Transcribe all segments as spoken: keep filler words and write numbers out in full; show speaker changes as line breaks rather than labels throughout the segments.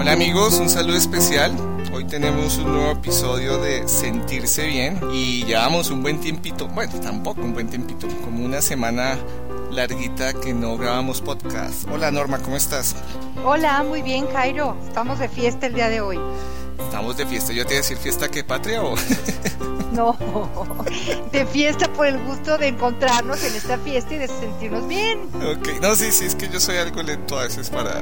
Hola amigos, un saludo especial. Hoy tenemos un nuevo episodio de Sentirse Bien y llevamos un buen tiempito, bueno, tampoco un buen tiempito, como una semana larguita que no grabamos podcast. Hola Norma, ¿cómo estás?
Hola, muy bien Jairo, estamos de fiesta el día de hoy.
Estamos de fiesta, yo te iba a decir fiesta que patria o...
No, de fiesta por el gusto de encontrarnos en esta fiesta y de sentirnos bien.
Ok, no, sí, sí, es que yo soy algo lento a veces para,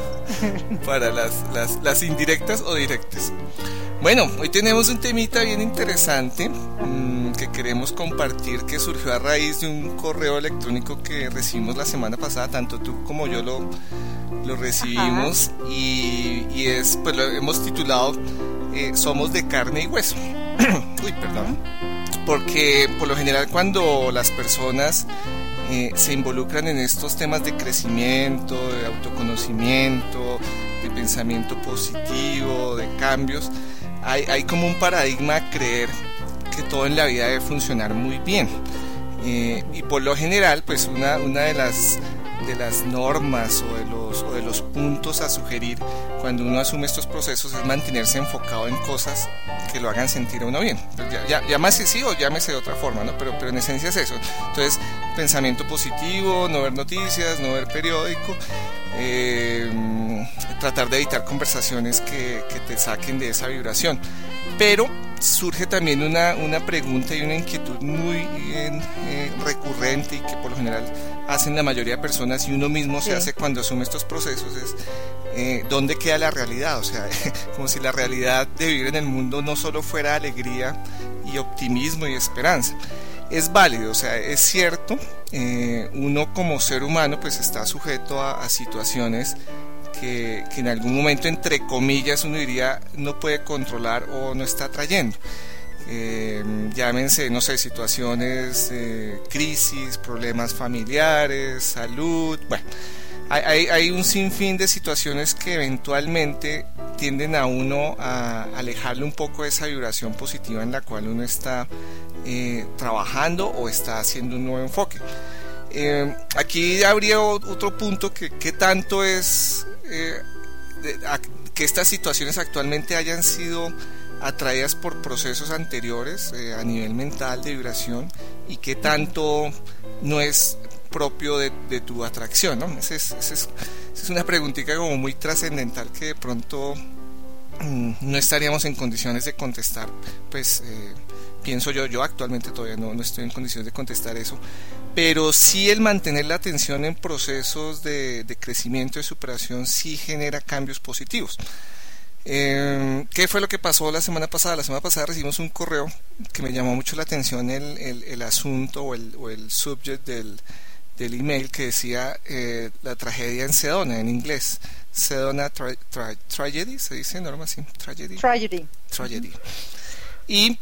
para las, las, las indirectas o directas. Bueno, hoy tenemos un temita bien interesante mmm, que queremos compartir, que surgió a raíz de un correo electrónico que recibimos la semana pasada, tanto tú como yo lo, lo recibimos, y, y es, pues lo hemos titulado eh, Somos de carne y hueso. Uy, perdón. Porque por lo general cuando las personas eh, se involucran en estos temas de crecimiento, de autoconocimiento, de pensamiento positivo, de cambios, hay, hay como un paradigma a creer que todo en la vida debe funcionar muy bien. Eh, y por lo general, pues una, una de las de las normas o de los o de los puntos a sugerir cuando uno asume estos procesos es mantenerse enfocado en cosas que lo hagan sentir a uno bien. Pues ya, ya, llámese sí o llámese de otra forma, ¿no? Pero, pero en esencia es eso. Entonces, pensamiento positivo, no ver noticias, no ver periódico, eh, tratar de evitar conversaciones que, que te saquen de esa vibración. Pero surge también una, una pregunta y una inquietud muy eh, eh, recurrente y que por lo general hacen la mayoría de personas y uno mismo se sí. hace cuando asume estos procesos es eh, ¿dónde queda la realidad? O sea, como si la realidad de vivir en el mundo no solo fuera alegría y optimismo y esperanza. Es válido, o sea, es cierto, eh, uno como ser humano pues está sujeto a, a situaciones Que, que en algún momento, entre comillas, uno diría no puede controlar o no está trayendo. Eh, llámense, no sé, situaciones, eh, crisis, problemas familiares, salud, bueno, hay, hay, hay un sinfín de situaciones que eventualmente tienden a uno a alejarle un poco de esa vibración positiva en la cual uno está eh, trabajando o está haciendo un nuevo enfoque. Eh, aquí habría otro punto que, que tanto es eh, de, a, que estas situaciones actualmente hayan sido atraídas por procesos anteriores eh, a nivel mental de vibración y que tanto no es propio de, de tu atracción, ¿no? Esa es, esa es, esa es una preguntita como muy trascendental que de pronto mmm, no estaríamos en condiciones de contestar, pues eh, pienso yo, yo actualmente todavía no, no estoy en condiciones de contestar eso, pero sí el mantener la atención en procesos de, de crecimiento y superación sí genera cambios positivos. Eh, ¿Qué fue lo que pasó la semana pasada? La semana pasada recibimos un correo que me llamó mucho la atención el, el, el asunto o el, o el subject del, del email que decía eh, la tragedia en Sedona, en inglés. Sedona tra- tra- Tragedy, ¿se dice Norma así? Tragedy.
Tragedy.
Tragedy. Y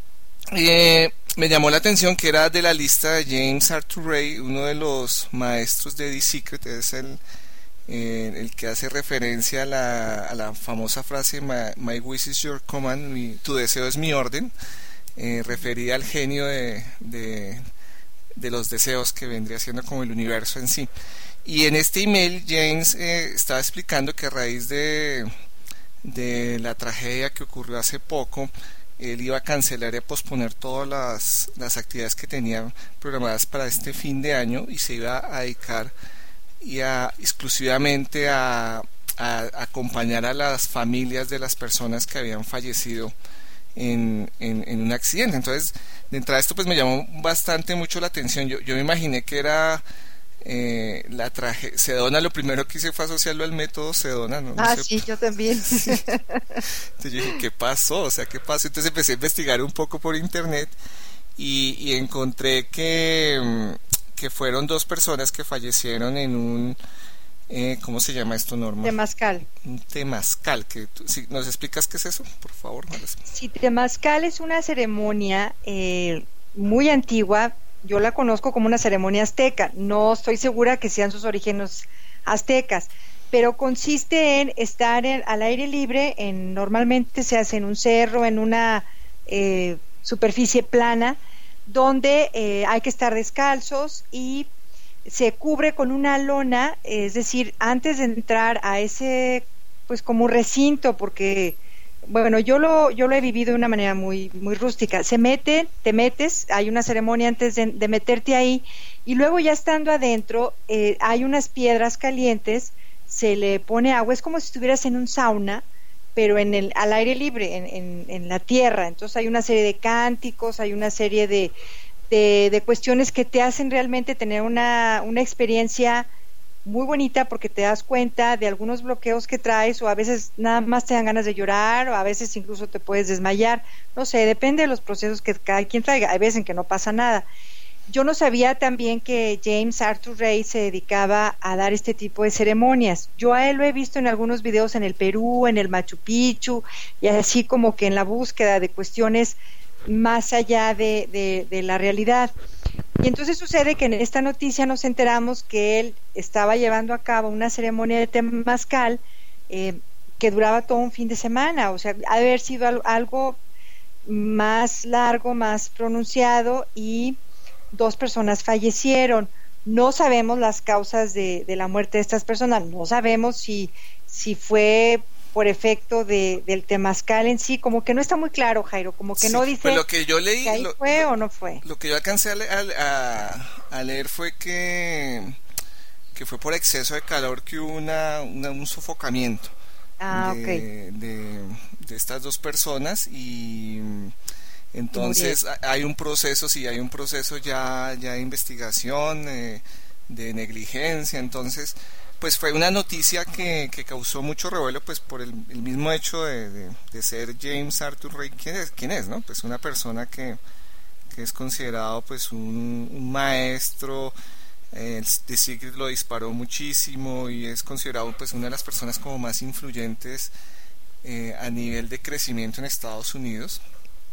eh, me llamó la atención que era de la lista de James Arthur Ray, uno de los maestros de The Secret, es el, eh, el que hace referencia a la, a la famosa frase My, my wish is your command, mi, tu deseo es mi orden, eh, referida al genio de, de, de los deseos que vendría siendo como el universo en sí. Y en este email James eh, estaba explicando que a raíz de, de la tragedia que ocurrió hace poco, él iba a cancelar y a posponer todas las, las actividades que tenía programadas para este fin de año y se iba a dedicar y a, exclusivamente a, a, a acompañar a las familias de las personas que habían fallecido en, en, en un accidente. Entonces, de entrada esto pues me llamó bastante mucho la atención. Yo, yo me imaginé que era eh, la tragedia. Sedona, lo primero que hice fue asociarlo al método Sedona, ¿no? No
ah,
sé,
sí, yo también.
Sí. Entonces yo dije, ¿qué pasó? O sea, ¿qué pasó? Entonces empecé a investigar un poco por internet y, y encontré que, que fueron dos personas que fallecieron en un, eh, ¿cómo se llama esto, Norma?
Temazcal.
Un temazcal. Que, si ¿nos explicas qué es eso, por favor?
Sí, temazcal es una ceremonia eh, muy antigua. Yo la conozco como una ceremonia azteca, no estoy segura que sean sus orígenes aztecas, pero consiste en estar en, al aire libre, en, normalmente se hace en un cerro, en una eh, superficie plana, donde eh, hay que estar descalzos y se cubre con una lona, es decir, antes de entrar a ese pues como recinto, porque bueno, yo lo yo lo he vivido de una manera muy muy rústica. Se mete, te metes, hay una ceremonia antes de, de meterte ahí, y luego ya estando adentro eh, hay unas piedras calientes, se le pone agua, es como si estuvieras en un sauna, pero en el al aire libre, en, en, en la tierra. Entonces hay una serie de cánticos, hay una serie de de, de cuestiones que te hacen realmente tener una una experiencia muy bonita, porque te das cuenta de algunos bloqueos que traes, o a veces nada más te dan ganas de llorar, o a veces incluso te puedes desmayar, no sé, depende de los procesos que cada quien traiga. Hay veces en que no pasa nada. Yo no sabía también que James Arthur Ray se dedicaba a dar este tipo de ceremonias. Yo a él lo he visto en algunos videos en el Perú, en el Machu Picchu, y así como que en la búsqueda de cuestiones más allá de, de, de la realidad. Y entonces sucede que en esta noticia nos enteramos que él estaba llevando a cabo una ceremonia de temazcal eh, que duraba todo un fin de semana. O sea, ha de haber sido al, algo más largo, más pronunciado, y dos personas fallecieron. No sabemos las causas de, de la muerte de estas personas, no sabemos si, si fue por efecto de, del temazcal en sí, como que no está muy claro, Jairo, como que
sí,
no dice
pues lo que yo leí,
que ahí
lo,
fue
lo,
o no fue.
Lo que yo alcancé a, a, a leer fue que, que fue por exceso de calor que hubo una, una, un sofocamiento
ah,
de,
okay.
de, de estas dos personas, y entonces hay un proceso, sí, hay un proceso ya, ya de investigación, eh, de negligencia. Entonces pues fue una noticia que, que causó mucho revuelo, pues por el, el mismo hecho de, de, de ser James Arthur Ray. ¿Quién es? ¿Quién es, no? Pues una persona que, que es considerado pues un, un maestro. eh, The Secret lo disparó muchísimo y es considerado pues una de las personas como más influyentes eh, a nivel de crecimiento en Estados Unidos,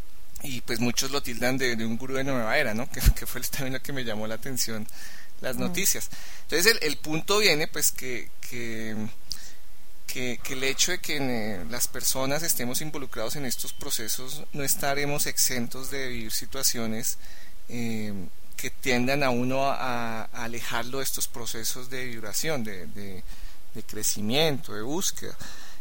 y pues muchos lo tildan de, de un gurú de nueva era, ¿no? Que, que fue también lo que me llamó la atención, las noticias. Entonces el, el punto viene pues que, que, que, que el hecho de que eh, las personas estemos involucrados en estos procesos, no estaremos exentos de vivir situaciones eh, que tiendan a uno a, a alejarlo de estos procesos de vibración, de, de, de crecimiento, de búsqueda.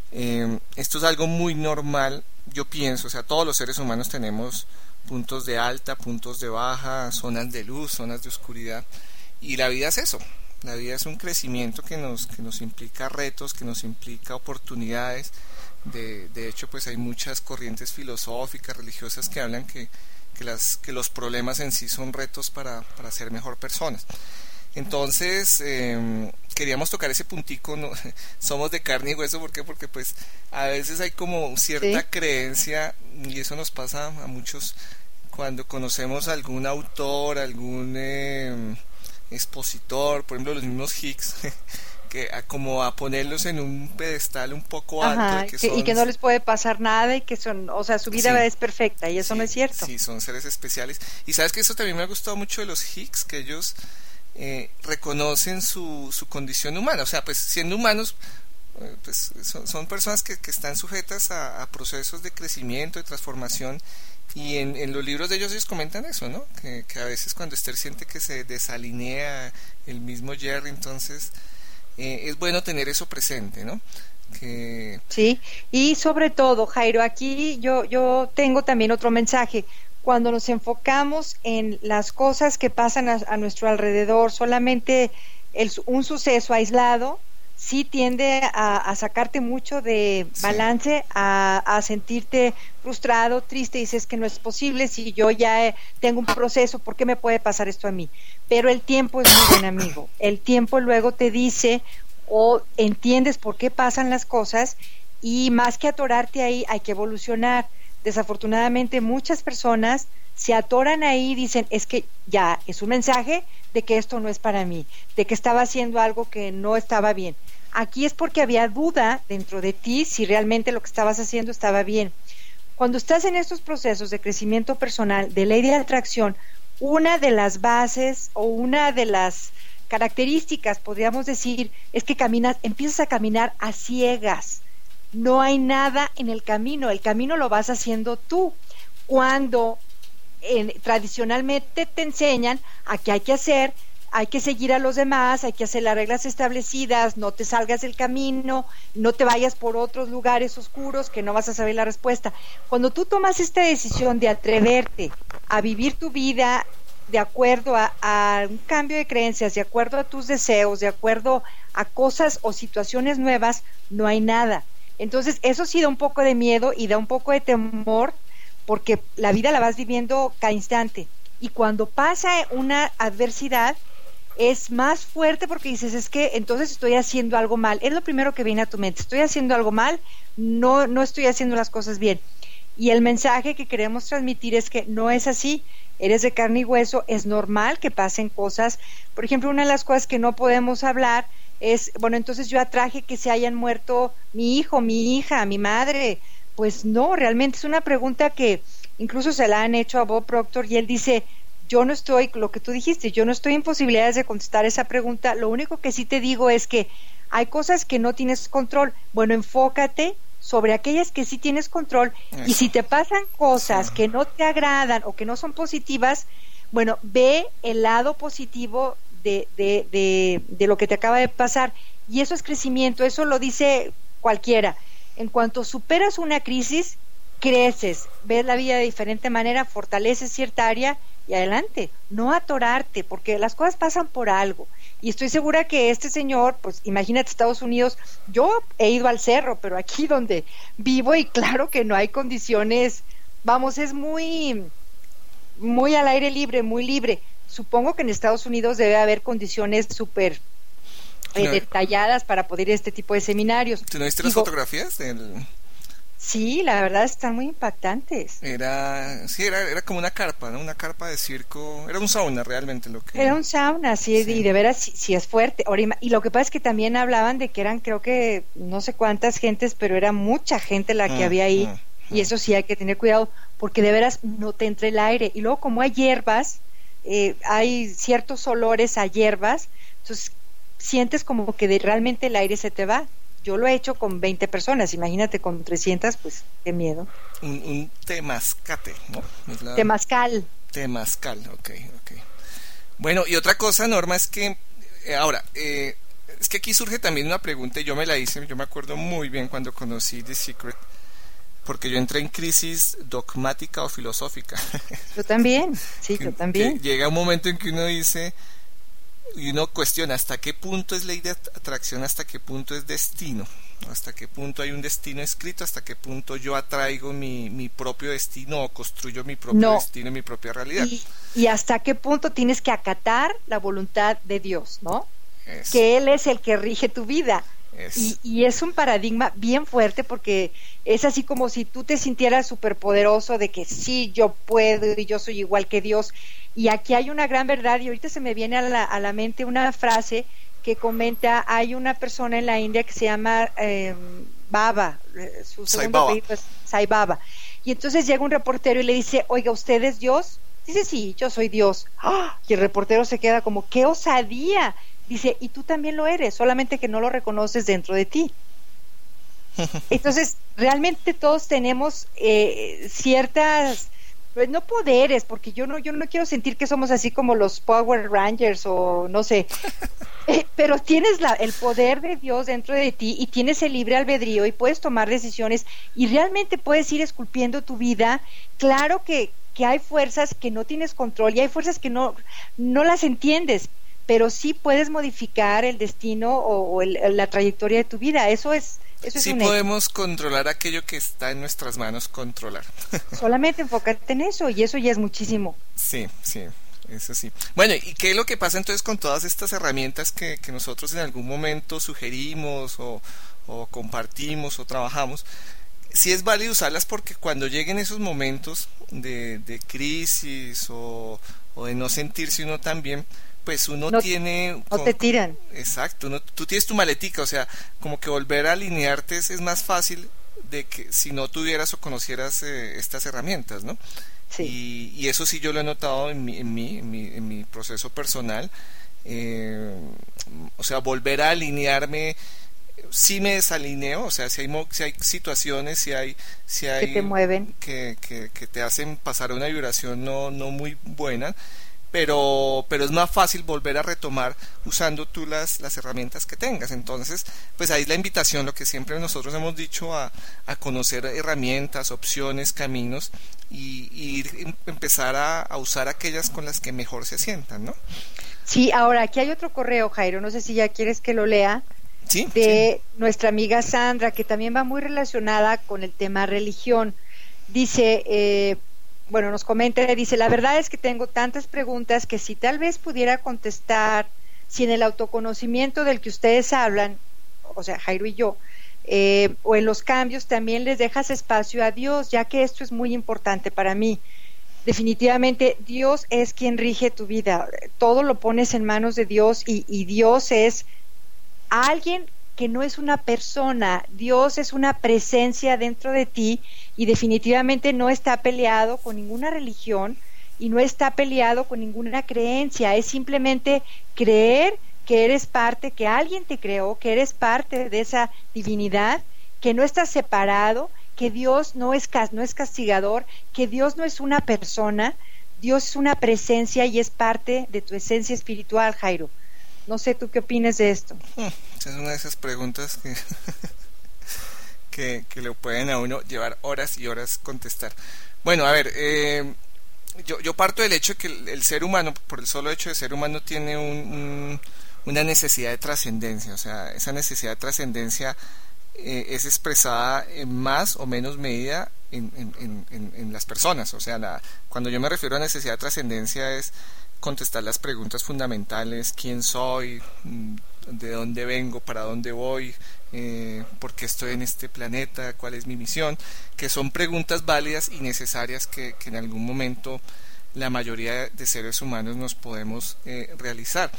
Eh, esto es algo muy normal, yo pienso. O sea, todos los seres humanos tenemos puntos de alta, puntos de baja, zonas de luz, zonas de oscuridad. Y la vida es eso, la vida es un crecimiento que nos, que nos implica retos, que nos implica oportunidades. De, de hecho, pues hay muchas corrientes filosóficas, religiosas que hablan que, que, las, que los problemas en sí son retos para, para ser mejor personas. Entonces, eh, queríamos tocar ese puntico, ¿no? Somos de carne y hueso, ¿por qué? Porque pues a veces hay como cierta ¿Sí? creencia, y eso nos pasa a muchos cuando conocemos a algún autor, algún... Eh, expositor, por ejemplo los mismos Hicks, que a, como a ponerlos en un pedestal un poco alto.
Ajá,
de que
que,
son,
y que no les puede pasar nada, y que son, o sea, su vida sí, es perfecta, y eso
sí,
no es cierto.
Sí, son seres especiales. Y sabes que eso también me ha gustado mucho de los Hicks, que ellos eh, reconocen su, su condición humana. O sea, pues siendo humanos, eh, pues son, son personas que, que están sujetas a, a procesos de crecimiento, de transformación. Y en, en los libros de ellos ellos comentan eso, ¿no? Que, que a veces cuando Esther siente que se desalinea el mismo Jerry, entonces eh, es bueno tener eso presente, ¿no? Que...
Sí, y sobre todo, Jairo, aquí yo, yo tengo también otro mensaje. Cuando nos enfocamos en las cosas que pasan a, a nuestro alrededor, solamente el, un suceso aislado, sí tiende a, a sacarte mucho de balance, sí. a, a sentirte frustrado, triste, y dices que no es posible, si yo ya tengo un proceso, ¿por qué me puede pasar esto a mí? Pero el tiempo es muy buen amigo, el tiempo luego te dice o entiendes por qué pasan las cosas, y más que atorarte ahí hay que evolucionar. Desafortunadamente muchas personas se atoran ahí y dicen, es que ya es un mensaje de que esto no es para mí, de que estaba haciendo algo que no estaba bien. Aquí es porque había duda dentro de ti si realmente lo que estabas haciendo estaba bien. Cuando estás en estos procesos de crecimiento personal, de ley de atracción, una de las bases o una de las características, podríamos decir, es que caminas, empiezas a caminar a ciegas. No hay nada en el camino, el camino lo vas haciendo tú. Cuando eh, tradicionalmente te enseñan a que hay que hacer hay que seguir a los demás, hay que hacer las reglas establecidas, no te salgas del camino, no te vayas por otros lugares oscuros que no vas a saber la respuesta. Cuando tú tomas esta decisión de atreverte a vivir tu vida de acuerdo a, a un cambio de creencias, de acuerdo a tus deseos, de acuerdo a cosas o situaciones nuevas, no hay nada. Entonces eso sí da un poco de miedo y da un poco de temor, porque la vida la vas viviendo cada instante. Y cuando pasa una adversidad, es más fuerte porque dices, es que entonces estoy haciendo algo mal. Es lo primero que viene a tu mente, estoy haciendo algo mal, no, no estoy haciendo las cosas bien. Y el mensaje que queremos transmitir es que no es así, eres de carne y hueso, es normal que pasen cosas. Por ejemplo, una de las cosas que no podemos hablar es, bueno, entonces yo atraje que se hayan muerto mi hijo, mi hija, mi madre. Pues no, realmente es una pregunta que incluso se la han hecho a Bob Proctor y él dice, yo no estoy, lo que tú dijiste, yo no estoy en posibilidades de contestar esa pregunta. Lo único que sí te digo es que hay cosas que no tienes control. Bueno, enfócate sobre aquellas que sí tienes control. Eso. Y si te pasan cosas sí. que no te agradan o que no son positivas, bueno, ve el lado positivo de, de, de, de lo que te acaba de pasar. Y eso es crecimiento, eso lo dice cualquiera. En cuanto superas una crisis, creces, ves la vida de diferente manera, fortaleces cierta área y adelante, no atorarte, porque las cosas pasan por algo. Y estoy segura que este señor, pues imagínate Estados Unidos, yo he ido al cerro, pero aquí donde vivo y claro que no hay condiciones, vamos, es muy, muy al aire libre, muy libre. Supongo que en Estados Unidos debe haber condiciones súper eh, no, detalladas para poder ir a este tipo de seminarios.
¿Tú no viste las fotografías del...?
Sí, la verdad están muy impactantes.
Era, sí, era, era como una carpa, ¿no? Una carpa de circo, era un sauna realmente lo que...
Era un sauna, sí, sí. Y de veras sí, sí es fuerte. Ahora, y lo que pasa es que también hablaban de que eran, creo que, no sé cuántas gentes, pero era mucha gente la que mm, había ahí, mm, y eso sí hay que tener cuidado, porque de veras no te entra el aire. Y luego como hay hierbas, eh, hay ciertos olores a hierbas, entonces sientes como que de, realmente el aire se te va. Yo lo he hecho con veinte personas, imagínate con trescientas, pues qué miedo.
Un, un temazcate, ¿no? Es la...
Temazcal.
Temazcal, ok, ok. Bueno, y otra cosa, Norma, es que, eh, ahora, eh, es que aquí surge también una pregunta, y yo me la hice, yo me acuerdo muy bien cuando conocí The Secret, porque yo entré en crisis dogmática o filosófica.
Yo también, sí, yo también.
Llega un momento en que uno dice... y uno cuestiona hasta qué punto es ley de atracción, hasta qué punto es destino, hasta qué punto hay un destino escrito, hasta qué punto yo atraigo mi, mi propio destino o construyo mi propio no. destino y mi propia realidad.
Y, y hasta qué punto tienes que acatar la voluntad de Dios, ¿no? Eso. Que Él es el que rige tu vida. Y, y es un paradigma bien fuerte porque es así como si tú te sintieras superpoderoso de que sí, yo puedo y yo soy igual que Dios. Y aquí hay una gran verdad y ahorita se me viene a la, a la mente una frase que comenta, hay una persona en la India que se llama eh, Baba, su segundo apellido es Sai Baba. Y entonces llega un reportero y le dice, oiga, ¿usted es Dios? Dice, sí, yo soy Dios. ¡Ah! Y el reportero se queda como, ¡qué osadía! Dice, y tú también lo eres, solamente que no lo reconoces dentro de ti. Entonces, realmente todos tenemos eh, ciertas, pues no poderes, porque yo no, yo no quiero sentir que somos así como los Power Rangers o no sé, eh, pero tienes la, el poder de Dios dentro de ti y tienes el libre albedrío y puedes tomar decisiones y realmente puedes ir esculpiendo tu vida. Claro que, que hay fuerzas que no tienes control y hay fuerzas que no, no las entiendes, pero sí puedes modificar el destino o, o el, la trayectoria de tu vida. Eso es, eso
sí
es un
podemos hecho. Controlar aquello que está en nuestras manos controlar.
Solamente enfocarte en eso y eso ya es muchísimo.
Sí, sí, eso sí. Bueno, ¿y qué es lo que pasa entonces con todas estas herramientas que, que nosotros en algún momento sugerimos o, o compartimos o trabajamos? Sí es válido usarlas porque cuando lleguen esos momentos de, de crisis o, o de no sentirse uno tan bien, pues uno
no,
tiene...
No te tiran.
Exacto, uno, tú tienes tu maletica, o sea, como que volver a alinearte es, es más fácil de que si no tuvieras o conocieras eh, estas herramientas, ¿no?
Sí.
Y, y eso sí yo lo he notado en mi, en mi, en mi, en mi proceso personal, eh, o sea, volver a alinearme, sí me desalineo, o sea, si hay, si hay situaciones, si hay, si hay
que te mueven,
que, que, que te hacen pasar una vibración no, no muy buena, pero pero es más fácil volver a retomar usando tú las, las herramientas que tengas. Entonces, pues ahí la invitación, lo que siempre nosotros hemos dicho, a, a conocer herramientas, opciones, caminos, y, y ir, empezar a, a usar aquellas con las que mejor se sientan, ¿no?
Sí, ahora aquí hay otro correo, Jairo, no sé si ya quieres que lo lea,
Sí,
de
sí.
nuestra amiga Sandra, que también va muy relacionada con el tema religión. Dice, eh, bueno, nos comenta, dice, la verdad es que tengo tantas preguntas que si tal vez pudiera contestar, si en el autoconocimiento del que ustedes hablan, o sea, Jairo y yo, eh, o en los cambios también les dejas espacio a Dios, ya que esto es muy importante para mí. Definitivamente Dios es quien rige tu vida, todo lo pones en manos de Dios, y, y Dios es alguien que no es una persona, Dios es una presencia dentro de ti, y definitivamente no está peleado con ninguna religión y no está peleado con ninguna creencia, es simplemente creer que eres parte, que alguien te creó, que eres parte de esa divinidad, que no estás separado, que Dios no es, no es castigador, que Dios no es una persona, Dios es una presencia y es parte de tu esencia espiritual, Jairo. No sé, ¿tú qué opinas de esto?
Hmm, esa es una de esas preguntas que, que, que le pueden a uno llevar horas y horas contestar. Bueno, a ver, eh, yo, yo parto del hecho de que el, el ser humano, por el solo hecho de ser humano, tiene un, un, una necesidad de trascendencia. O sea, esa necesidad de trascendencia eh, es expresada en más o menos medida en, en, en, en las personas. O sea, la, cuando yo me refiero a necesidad de trascendencia es contestar las preguntas fundamentales: quién soy, de dónde vengo, para dónde voy, eh, por qué estoy en este planeta, cuál es mi misión, que son preguntas válidas y necesarias que, que en algún momento la mayoría de seres humanos nos podemos eh, realizar.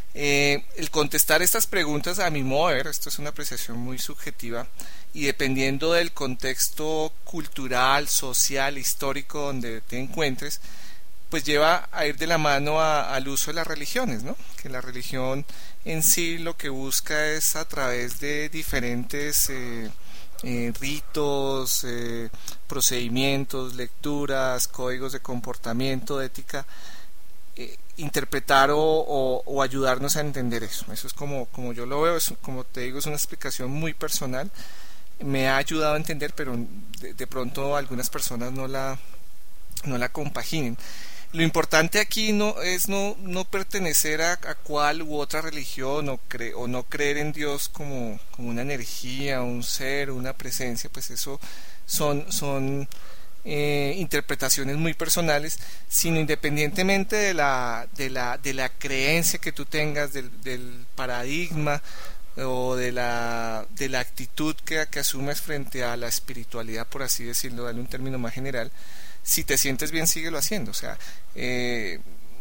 Eh, el contestar estas preguntas, a mi modo de ver, esto es una apreciación muy subjetiva, y dependiendo del contexto cultural, social, histórico donde te encuentres, pues lleva a ir de la mano a, al uso de las religiones, ¿no? Que la religión en sí lo que busca es, a través de diferentes eh, eh, ritos, eh, procedimientos, lecturas, códigos de comportamiento, de ética, eh, interpretar o, o, o ayudarnos a entender eso. Eso es como, como yo lo veo, es, como te digo, es una explicación muy personal. Me ha ayudado a entender, pero de, de pronto algunas personas no la, no la compaginen. Lo importante aquí no es no, no pertenecer a, a cual u otra religión, o, cre, o no creer en Dios como, como una energía, un ser, una presencia. Pues eso son, son eh, interpretaciones muy personales, sino independientemente de la, de la, de la creencia que tú tengas, del, del paradigma o de la, de la actitud que, que asumes frente a la espiritualidad, por así decirlo, darle un término más general. Si te sientes bien, síguelo haciendo. O sea, eh,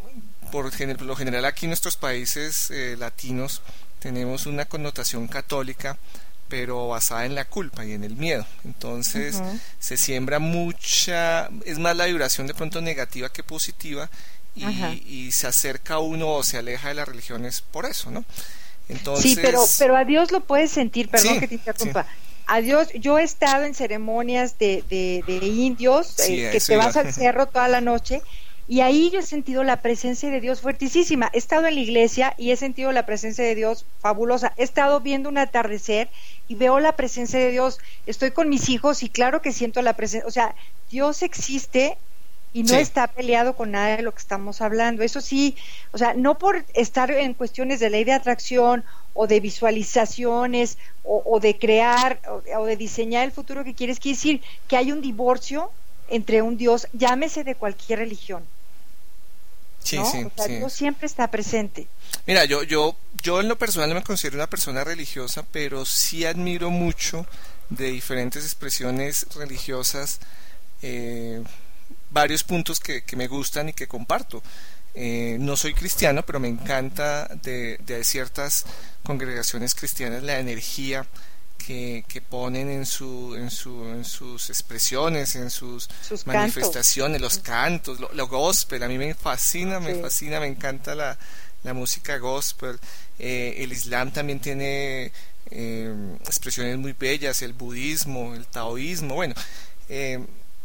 por, por lo general aquí en nuestros países eh, latinos tenemos una connotación católica, pero basada en la culpa y en el miedo. Entonces uh-huh. se siembra mucha, es más la vibración de pronto negativa que positiva, y, uh-huh. y se acerca uno o se aleja de las religiones por eso, ¿no? Entonces,
sí, pero, pero a Dios lo puedes sentir, perdón sí, que te interrumpa. Sí. A Dios, yo he estado en ceremonias de, de, de indios, sí, eh, que te iba. vas al cerro toda la noche, y ahí yo he sentido la presencia de Dios fuertísima. He estado en la iglesia y he sentido la presencia de Dios fabulosa. He estado viendo un atardecer y veo la presencia de Dios. Estoy con mis hijos y claro que siento la presencia. O sea, Dios existe y no sí. está peleado con nada de lo que estamos hablando. Eso sí, o sea, no por estar en cuestiones de ley de atracción o de visualizaciones o, o de crear o, o de diseñar el futuro que quieres, quiere decir que hay un divorcio entre un Dios, llámese de cualquier religión.
Sí,
¿no?
sí,
o sea,
sí.
Dios siempre está presente.
Mira, yo, yo, yo en lo personal no me considero una persona religiosa, pero sí admiro mucho de diferentes expresiones religiosas eh, varios puntos que, que me gustan y que comparto. Eh, no soy cristiano, pero me encanta de, de ciertas congregaciones cristianas la energía que, que ponen en, su, en, su, en sus expresiones, en sus, sus manifestaciones, cantos. los cantos, lo, lo gospel. A mí me fascina, me sí. fascina, me encanta la, la música gospel. Eh, el Islam también tiene eh, expresiones muy bellas, el budismo, el taoísmo. Bueno, eh,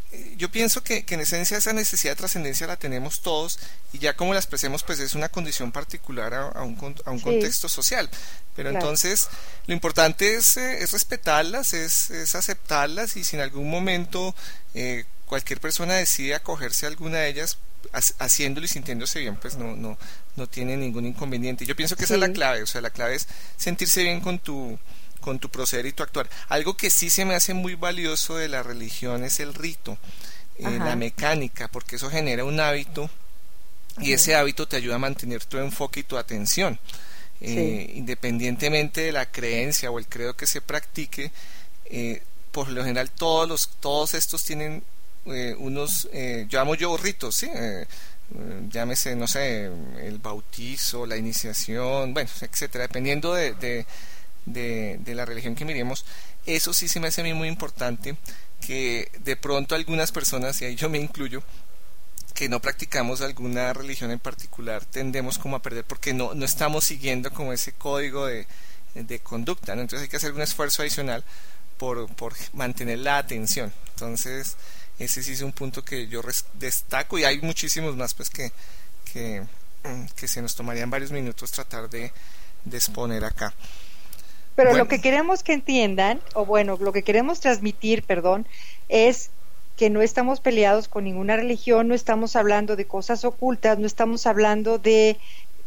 yo pienso que, que en esencia esa necesidad de trascendencia la tenemos todos y ya como la expresemos pues es una condición particular a, a, un, a un
Sí,
contexto social. Pero
claro.
entonces lo importante es, eh, es respetarlas, es, es aceptarlas y si en algún momento eh, cualquier persona decide acogerse a alguna de ellas ha- haciéndolo y sintiéndose bien, pues no, no, no tiene ningún inconveniente. Yo pienso que esa es la
Sí,
clave, o sea, la clave es sentirse bien con tu con tu proceder y tu actuar. Algo que sí se me hace muy valioso de la religión es el rito, eh, la
ajá,
mecánica, porque eso genera un hábito y
ujú,
ese hábito te ayuda a mantener tu enfoque y tu atención.
sí,
Eh, independientemente de la creencia o el credo que se practique, eh, por lo general todos los todos estos tienen eh, unos, eh, yo llamo yo ritos, ¿sí? Eh, eh, llámese, no sé, el bautizo, la iniciación, bueno, etcétera, dependiendo de, de, de, de la religión que miremos. Eso sí se me hace a mí muy importante, que de pronto algunas personas, y ahí yo me incluyo, que no practicamos alguna religión en particular, tendemos como a perder porque no, no estamos siguiendo como ese código de, de conducta, ¿no? Entonces hay que hacer un esfuerzo adicional por, por mantener la atención. Entonces ese sí es un punto que yo res- destaco y hay muchísimos más pues que, que, que se nos tomarían varios minutos tratar de, de exponer acá.
pero lo
Bueno,
que queremos que entiendan, o bueno, lo que queremos transmitir, perdón, es que no estamos peleados con ninguna religión, no estamos hablando de cosas ocultas, no estamos hablando de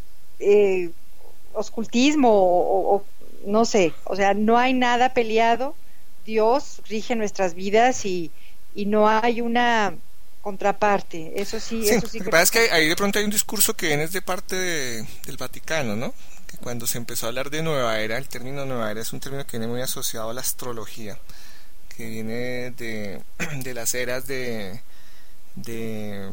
eh, oscultismo o, o- no sé, o sea, no hay nada peleado, Dios rige nuestras vidas y, y no hay una contraparte, eso sí,
sí,
eso sí
lo que pasa
creo
es
que...
que ahí de pronto hay un discurso que viene de parte de- del Vaticano, ¿no? Que cuando se empezó a hablar de nueva era, el término nueva era es un término que viene muy asociado a la astrología, que viene de, de las eras de, de,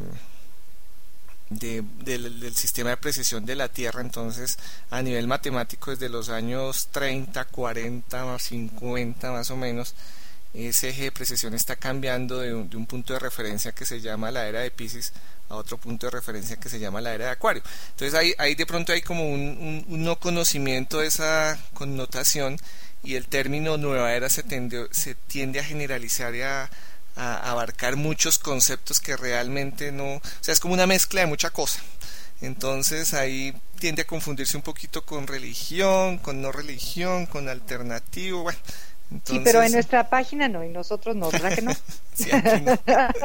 de- del, del sistema de precesión de la Tierra. Entonces a nivel matemático desde los años treinta, cuarenta, cincuenta más o menos ese eje de precesión está cambiando de un, de un punto de referencia que se llama la era de Piscis a otro punto de referencia que se llama la era de Acuario. Entonces ahí, ahí de pronto hay como un, un, un no conocimiento de esa connotación y el término nueva era se tiende, se tiende a generalizar y a, a abarcar muchos conceptos que realmente no, o sea, es como una mezcla de mucha cosa. Entonces ahí tiende a confundirse un poquito con religión, con no religión, con alternativo, bueno,
Sí, pero en
entonces
nuestra página no, y nosotros no, ¿verdad que no?
sí, aquí no.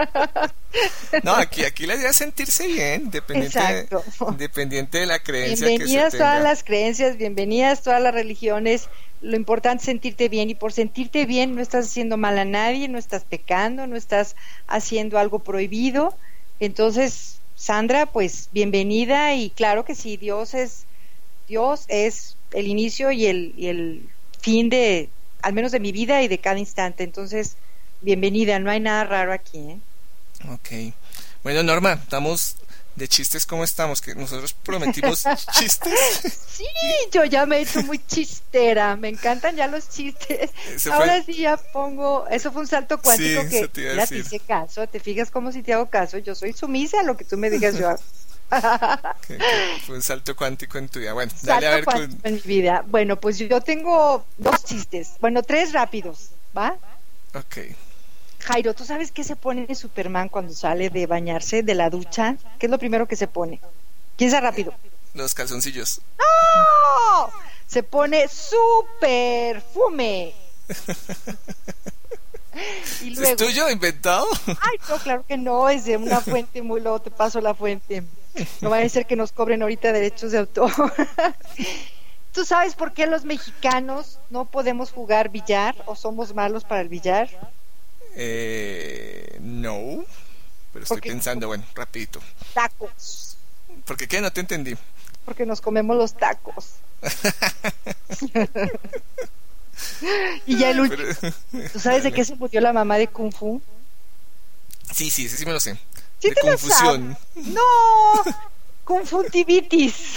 No, aquí, aquí la idea es sentirse bien, independiente,
Exacto.
independiente de la creencia que se
Bienvenidas todas
tenga.
las creencias, bienvenidas todas las religiones. Lo importante es sentirte bien y por sentirte bien no estás haciendo mal a nadie, no estás pecando, no estás haciendo algo prohibido. Entonces, Sandra, pues bienvenida y claro que sí, Dios es Dios es el inicio y el y el fin de al menos de mi vida y de cada instante. Entonces, bienvenida, no hay nada raro aquí, ¿eh?
Ok. Bueno, Norma, estamos de chistes, ¿cómo estamos? Que nosotros prometimos chistes.
Sí, yo ya me he hecho muy chistera, me encantan ya los chistes.
Ese
Ahora
fue,
sí ya pongo, eso fue un salto
sí,
cuántico
eso
que,
te iba a
mira, te
decir,
hice caso, te fijas como si te hago caso, yo soy sumisa a lo que tú me digas yo hago.
que, que fue un salto cuántico en tu vida. Bueno, dale a
Salto
ver
cuántico
con...
en mi vida. Bueno, pues yo tengo dos chistes, bueno, tres rápidos, ¿va?
Ok.
Jairo, ¿tú sabes qué se pone Superman cuando sale de bañarse de la ducha? ¿Qué es lo primero que se pone? Piensa rápido.
Los calzoncillos.
¡No! Se pone su perfume. Y
¿Es
luego,
tuyo, inventado?
ay, no, claro que no, es de una fuente, muy luego te paso la fuente. No vaya a ser que nos cobren ahorita derechos de autor. ¿Tú sabes por qué los mexicanos no podemos jugar billar o somos malos para el billar?
Eh, no, pero estoy
Porque
pensando, bueno, rapidito.
tacos,
¿Por qué qué? No te entendí.
porque nos comemos los tacos. Y ya el último,
Pero-
¿tú sabes de
dale.
qué se murió la mamá de Kung Fu?
Sí, sí, ese sí me lo sé.
Sí
De
te lo
confusión.
sabes. No, conjuntivitis.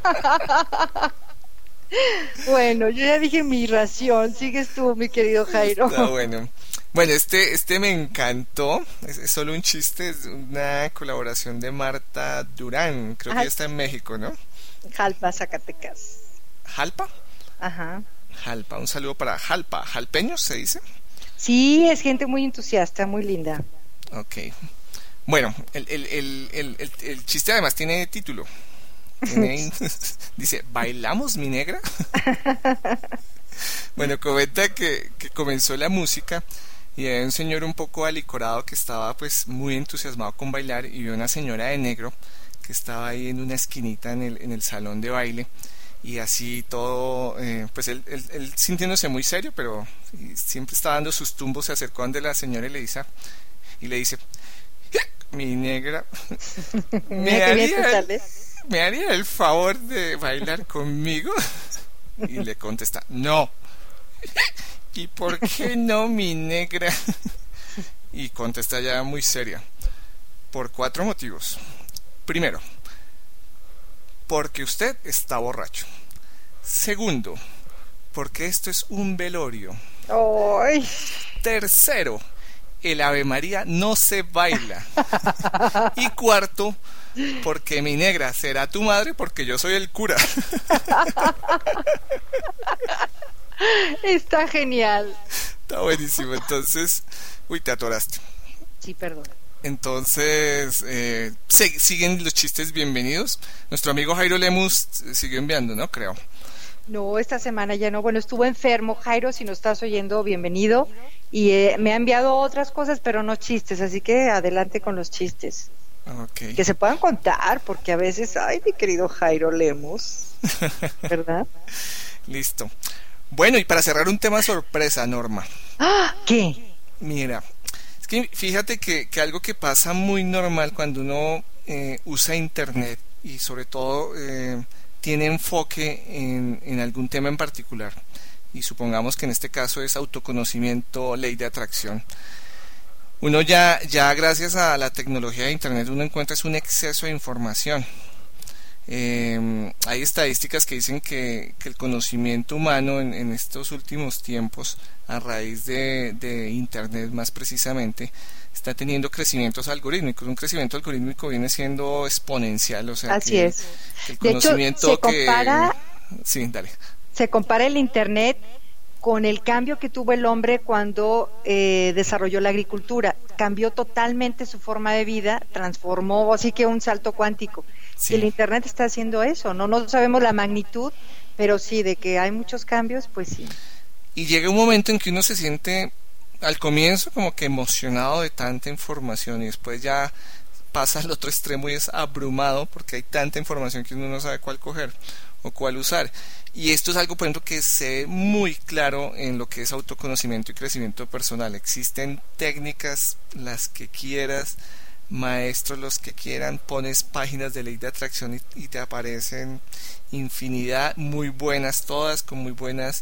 Bueno, yo ya dije mi ración. Sigues tú, mi querido Jairo.
Está bueno. Bueno, este, este me encantó. Es, es solo un chiste, es una colaboración de Marta Durán. Creo que
Ajá.
ella está en México, ¿no?
Jalpa, Zacatecas.
¿Jalpa?
Ajá.
Jalpa, un saludo para Jalpa. ¿Jalpeños se dice?
Sí, es gente muy entusiasta, muy linda.
Ok. Bueno, el, el, el, el, el, el chiste además tiene título. Tiene, dice, ¿bailamos, mi negra? Bueno, comenta que, que comenzó la música y había un señor un poco alicorado que estaba pues muy entusiasmado con bailar y vio una señora de negro que estaba ahí en una esquinita en el, en el salón de baile y así todo, eh, pues él, él, él sintiéndose muy serio, pero siempre estaba dando sus tumbos, se acercó donde la señora y le dice, y le dice, mi negra, ¿me haría, el, ¿me haría el favor de bailar conmigo? Y le contesta, no. ¿Y por qué no, mi negra? Y contesta ya muy seria, por cuatro motivos. Primero, porque usted está borracho. Segundo, porque esto es un velorio.
¡Ay!
Tercero, el Ave María no se baila. Y cuarto, porque mi negra será tu madre porque yo soy el cura.
Está genial.
Está buenísimo. Entonces, uy, te atoraste.
Sí, perdón.
Entonces, eh, se, siguen los chistes bienvenidos. Nuestro amigo Jairo Lemus siguió enviando, ¿no? Creo.
No, esta semana ya no. Bueno, estuvo enfermo. Jairo, si nos estás oyendo, bienvenido. Y eh, me ha enviado otras cosas, pero no chistes. Así que adelante con los chistes.
Okay.
Que se puedan contar, porque a veces, ay, mi querido Jairo Lemus, ¿verdad?
Listo. Bueno, y para cerrar un tema sorpresa, Norma.
¿Ah? ¿Qué?
Mira, es que fíjate que, que algo que pasa muy normal cuando uno eh, usa internet y sobre todo eh, tiene enfoque en, en algún tema en particular, y supongamos que en este caso es autoconocimiento, ley de atracción. Uno ya, ya gracias a la tecnología de internet uno encuentra es un exceso de información. Eh, hay estadísticas que dicen que, que el conocimiento humano en, en estos últimos tiempos, a raíz de, de internet más precisamente, está teniendo crecimientos algorítmicos. Un crecimiento algorítmico viene siendo exponencial, o sea,
así
que,
es.
que el
de
conocimiento
hecho, se compara,
que... Sí, dale.
Se compara el internet con el cambio que tuvo el hombre cuando eh, desarrolló la agricultura. Cambió totalmente su forma de vida, transformó, así que un salto cuántico. Sí. El internet está haciendo eso, no no sabemos la magnitud, pero sí, de que hay muchos cambios, pues sí.
Y llega un momento en que uno se siente al comienzo como que emocionado de tanta información y después ya pasa al otro extremo y es abrumado porque hay tanta información que uno no sabe cuál coger o cuál usar. Y esto es algo, por ejemplo, que se ve muy claro en lo que es autoconocimiento y crecimiento personal. Existen técnicas, las que quieras, maestros los que quieran, pones páginas de ley de atracción y, y te aparecen infinidad, muy buenas todas, con muy buenas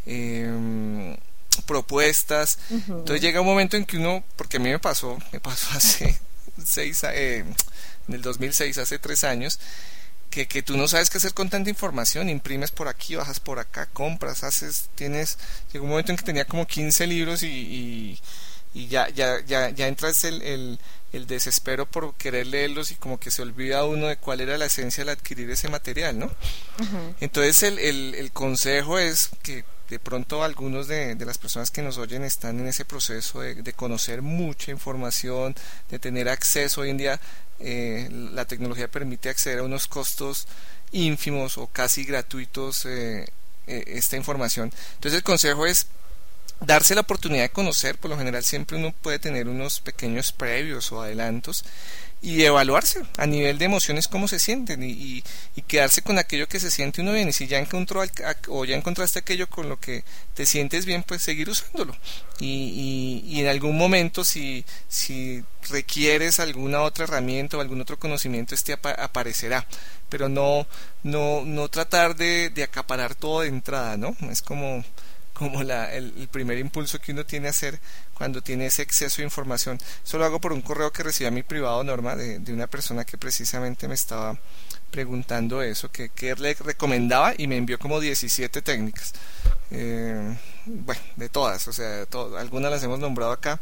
eh, propuestas. Uh-huh. Entonces llega un momento en que uno, porque a mí me pasó, me pasó hace seis, eh, en el dos mil seis, hace tres años, Que, que tú no sabes qué hacer con tanta información, imprimes por aquí, bajas por acá, compras, haces, tienes, llegó un momento en que tenía como quince libros y, y, y ya, ya, ya, ya entras el, el, el desespero por querer leerlos y como que se olvida uno de cuál era la esencia al adquirir ese material, ¿no? Uh-huh. Entonces el, el, el consejo es que de pronto algunos de, de las personas que nos oyen están en ese proceso de, de conocer mucha información, de tener acceso. Hoy en día eh, la tecnología permite acceder a unos costos ínfimos o casi gratuitos eh, eh, esta información. Entonces el consejo es darse la oportunidad de conocer. Por lo general siempre uno puede tener unos pequeños previos o adelantos y evaluarse a nivel de emociones cómo se sienten y, y, y quedarse con aquello que se siente uno bien, y si ya encontró al, o ya encontraste aquello con lo que te sientes bien, pues seguir usándolo y, y, y en algún momento si, si requieres alguna otra herramienta o algún otro conocimiento, este ap- aparecerá, pero no, no, no tratar de, de acaparar todo de entrada, ¿no? Es como como la, el, el primer impulso que uno tiene a hacer cuando tiene ese exceso de información. Eso lo hago por un correo que recibí a mi privado, Norma, de, de una persona que precisamente me estaba preguntando eso, que, que le recomendaba, y me envió como diecisiete técnicas, eh, bueno, de todas, o sea, de todo, algunas las hemos nombrado acá.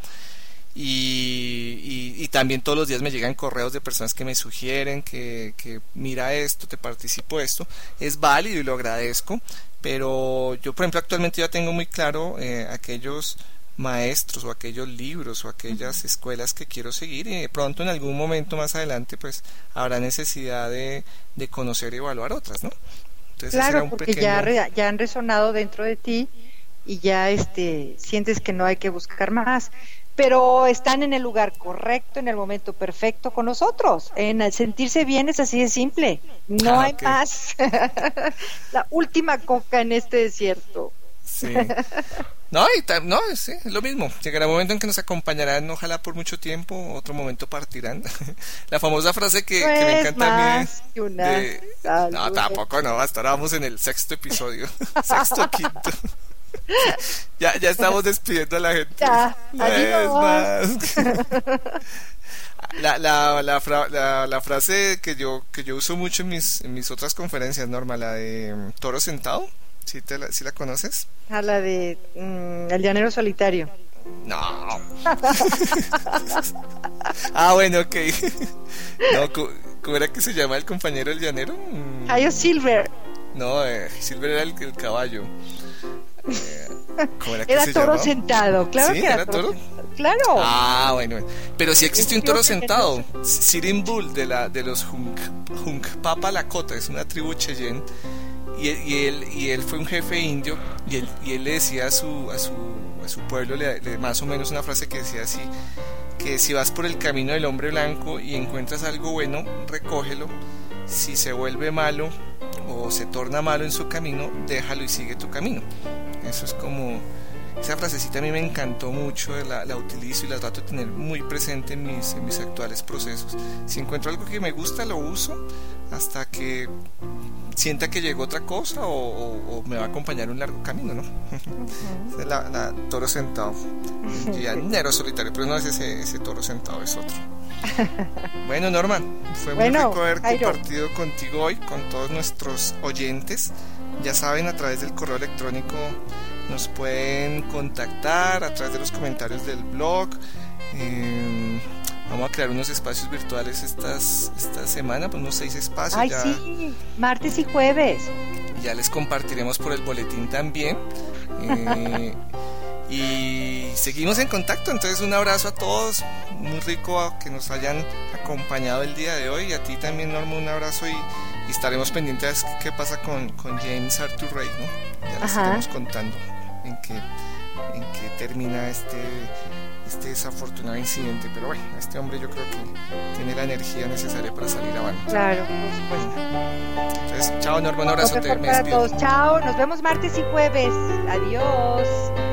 Y, y, y también todos los días me llegan correos de personas que me sugieren que, que mira esto, te participo esto, es válido y lo agradezco, pero yo por ejemplo actualmente ya tengo muy claro eh, aquellos maestros o aquellos libros o aquellas escuelas que quiero seguir, y de pronto en algún momento más adelante pues habrá necesidad de, de conocer y evaluar otras, ¿no? Entonces,
claro,
un
porque
pequeño...
ya, re, ya han resonado dentro de ti y ya este sientes que no hay que buscar más, pero están en el lugar correcto, en el momento perfecto con nosotros. En el sentirse bien es así de simple, no
ah,
hay
okay.
más. La última coca en este desierto.
Sí. No, y ta- no, sí, es lo mismo. Llegará un momento en que nos acompañarán, ojalá por mucho tiempo, otro momento partirán. La famosa frase que,
no
que me encanta a mí
más que una
de... No, tampoco no, hasta ahora vamos en el sexto episodio, sexto, quinto. Ya, ya estamos despidiendo a la gente.
Ya,
no es más. La, la, la, fra, la, la frase que yo, que yo uso mucho en mis, en mis otras conferencias, Norma, la de um, toro sentado. ¿Sí, te la, ¿Sí la conoces?
A la de mm, El llanero solitario.
No. Ah, bueno, ok. No, ¿cómo era que se llama el compañero del llanero?
Cayo Silver.
No, eh, Silver era el, el caballo. Eh, ¿Cómo era que
era
se
toro
llamaba?
sentado, claro.
¿Sí?
Que era,
¿Era toro?
toro? Claro.
Ah, bueno, bueno. Pero sí existe un toro sentado. Sitting Bull de, la, de los Hunk, Hunkpapa Lakota, es una tribu Cheyenne. Y, y, él, y él fue un jefe indio y él, y él le decía a su, a su, a su pueblo le, le, más o menos una frase que decía así, que si vas por el camino del hombre blanco y encuentras algo bueno, recógelo. Si se vuelve malo o se torna malo en su camino, déjalo y sigue tu camino. Eso es como... Esa frasecita a mí me encantó mucho, la, la utilizo y la trato de tener muy presente en mis, en mis actuales procesos. Si encuentro algo que me gusta, lo uso hasta que sienta que llegó otra cosa o, o, o me va a acompañar un largo camino, ¿no? Uh-huh. Esa es la, la toro sentado. Uh-huh. Y llanero solitario, pero no es ese, ese toro sentado, es otro. Bueno, Norma, fue muy
bueno,
rico haber
Jairo.
compartido contigo hoy, con todos nuestros oyentes. Ya saben, a través del correo electrónico nos pueden contactar, a través de los comentarios del blog. Eh, vamos a crear unos espacios virtuales estas, esta semana, pues unos seis espacios.
Ay,
ya,
sí, martes y jueves.
Ya les compartiremos por el boletín también. Eh, y seguimos en contacto, entonces un abrazo a todos, muy rico que nos hayan acompañado el día de hoy, y a ti también, Norma, un abrazo, y, y estaremos pendientes de qué pasa con, con James Arthur Ray, ¿no? Ya les estaremos contando en qué, en qué termina este, este desafortunado incidente, pero bueno, este hombre yo creo que tiene la energía necesaria para salir avante.
Claro, por supuesto.
Entonces, chao, Norma, un abrazo, te me
despido. Chao, nos vemos martes y jueves. Adiós.